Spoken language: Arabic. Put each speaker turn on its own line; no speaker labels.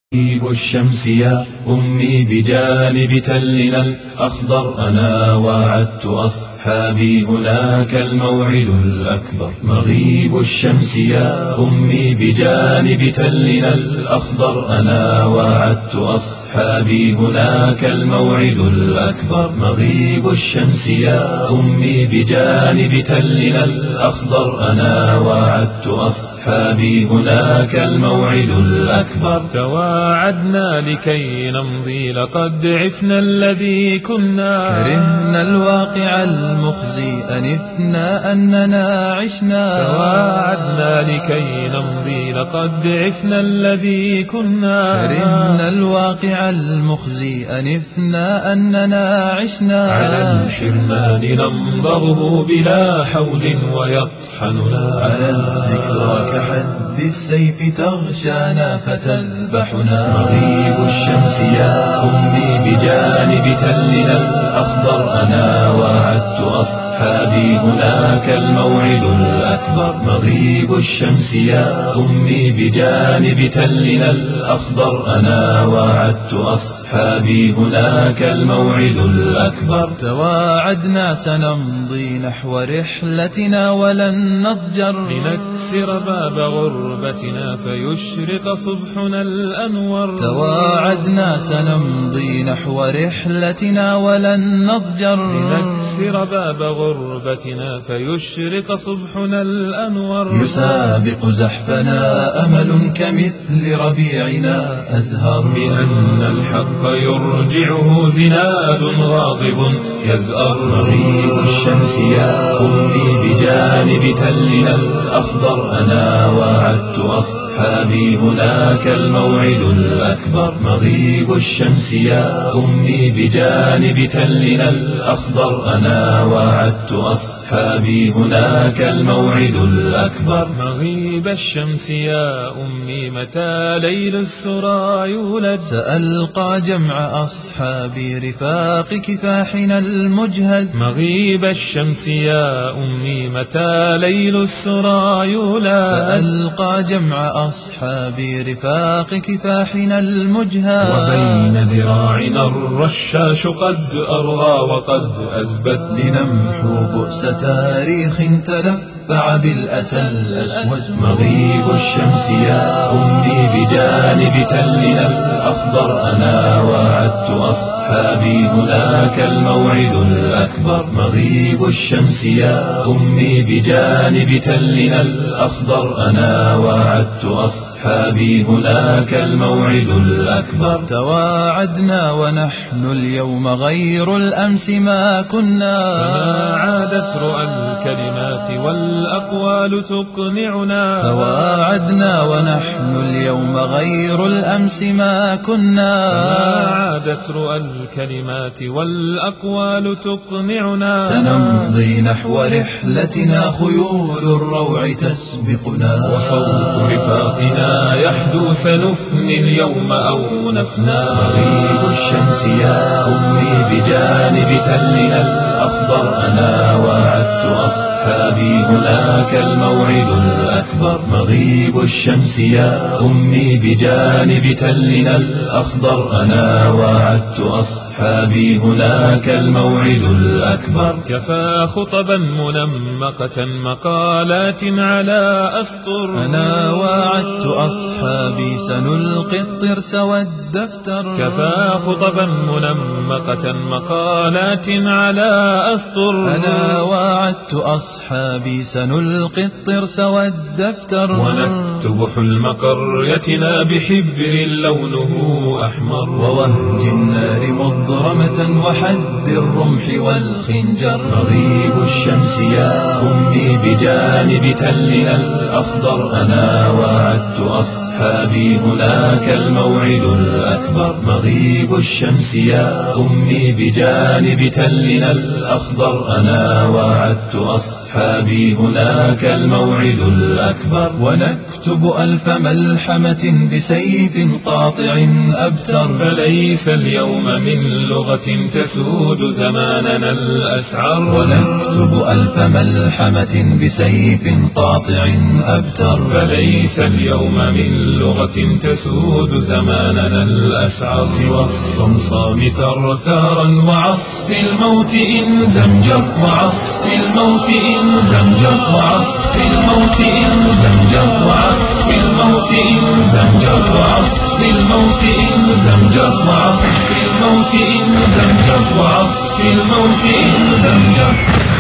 مغيب الشمس يا أمي بجانب تلنا الأخضر، أنا وعدت أصحابي هناك الموعد الأكبر. مغيب الشمس يا أمي بجانب تلنا الأخضر، أنا وعدت أصحابي هناك الموعد الأكبر. مغيب الشمس يا أمي بجانب تلنا الأخضر، أنا وعدت أصحابي هناك الموعد الأكبر.
تواعدنا لكي نمضي لقد عفنا الذي كنا،
كرهنا الواقع المخزي أنفنا أننا عشنا.
تواعدنا لكي نمضي لقد عفنا الذي كنا،
كرهنا الواقع المخزي أنفنا أننا عشنا.
على الحرمان ننظره بلا حول ويطحننا،
على الذكرى كحد السيف تغشانا فتذبحنا.
مغيب الشمس يا أمي بجانب تلنا الأخضر، أنا وعدت أصحابي هناك الموعد الأكبر. مغيب الشمس يا أمي بجانب تلنا الأخضر، أنا وعدت أصحابي هناك الموعد الأكبر.
تواعدنا سنمضي نحو رحلتنا ولن نضجر،
لنكسر باب غربتنا فيشرق صبحنا الأنور.
تواعدنا سنمضي نحو رحلتنا ولن نضجر،
لنكسر باب غربتنا فيشرق صبحنا الأنور.
يسابق زحفنا أمل كمثل ربيعنا أزهر،
بأن الحق يرجعه زناد غاضب يزأر.
مغيب الشمس يا أمي بجانب تلنا الأخضر، أنا وعدت أصحابي هناك الموعد الأكبر. مغيب الشمس يا أمي بجانب تلنا الأخضر، أنا وعدت أصحابي هناك الموعد الأكبر.
مغيب الشمس يا أمي متى ليل السرى يولد،
سألقى جمع أصحابي رفاق كفاحنا المجهد.
مغيب الشمس يا أمي متى ليل السرى يولد،
سألقى جمع أصحابي رفاق كفاحنا المجهد.
وبين ذراعنا الرشاش قد أرغى وقد أزبد،
لنمحو بؤس تاريخ تلفع بالأسى الأسود.
مغيب الشمس يا أمي بجانب تلنا الأخضر، أنا وعدت أصحابي هناك الموعد الأكبر. مغيب الشمس يا أمي بجانب تلنا الأخضر، أنا وعدت أصحابي هناك الموعد الأكبر.
تواعدنا ونحن اليوم غير الأمس ما كنا،
فما عادت رؤى الكلمات والأقوال تقنعنا.
تواعدنا ونحن اليوم غير الأمس ما كنا،
فما عادت رؤى الكلمات والأقوال تقنعنا.
سنمضي نحو رحلتنا خيول الروع تسبقنا،
وصوت رفاقنا يحدو سنفني اليوم أو نفنى.
مغيب الشمس يا أمي بجانب تلنا الأخضر، أنا وعدت أصحابي هناك الموعد الأكبر. مغيب الشمس يا أمي بجانب تلنا الأخضر، أنا وعدت أصحابي هناك الموعد الأكبر.
كفى خطبا منمقة مقالات على أسطر،
أنا وعدت أصحابي سنلقي الطرس والدفتر.
كفى خطبا منمقة مقالات على أسطر،
أنا وعدت أصحابي سنلقي الطرس والدفتر.
ونكتب حلم قريتنا بحبر لونه أحمر،
ووهج النار مضرمة وحد الرمح والخنجر.
مغيب الشمس يا أمي بجانب تلنا الأخضر، أنا وعدت أصحابي هناك الموعد الأكبر. مغيب الشمس يا أمي بجانب تلنا الأخضر، أنا وعدت أصحابي هناك الموعد الأكبر.
ونكتب ونكتب ألف ملحمة بسيف قاطع أبتر.
فليس اليوم من لغة تسود زماننا الأسعر،
ونكتب ألف ملحمة بسيف قاطع أبتر.
فليس اليوم من لغة تسود زماننا الأسعر،
سوى الصمصام ثرثارا وعصف الموت إن زمجر، وعصف الموت إن زمجر، وعصف الموت إن زمجر، وعصف الموت إن زمجر، وعصف الموت إن زمجر، وعصف الموت إن زمجر، وعصف الموت إن زمجر.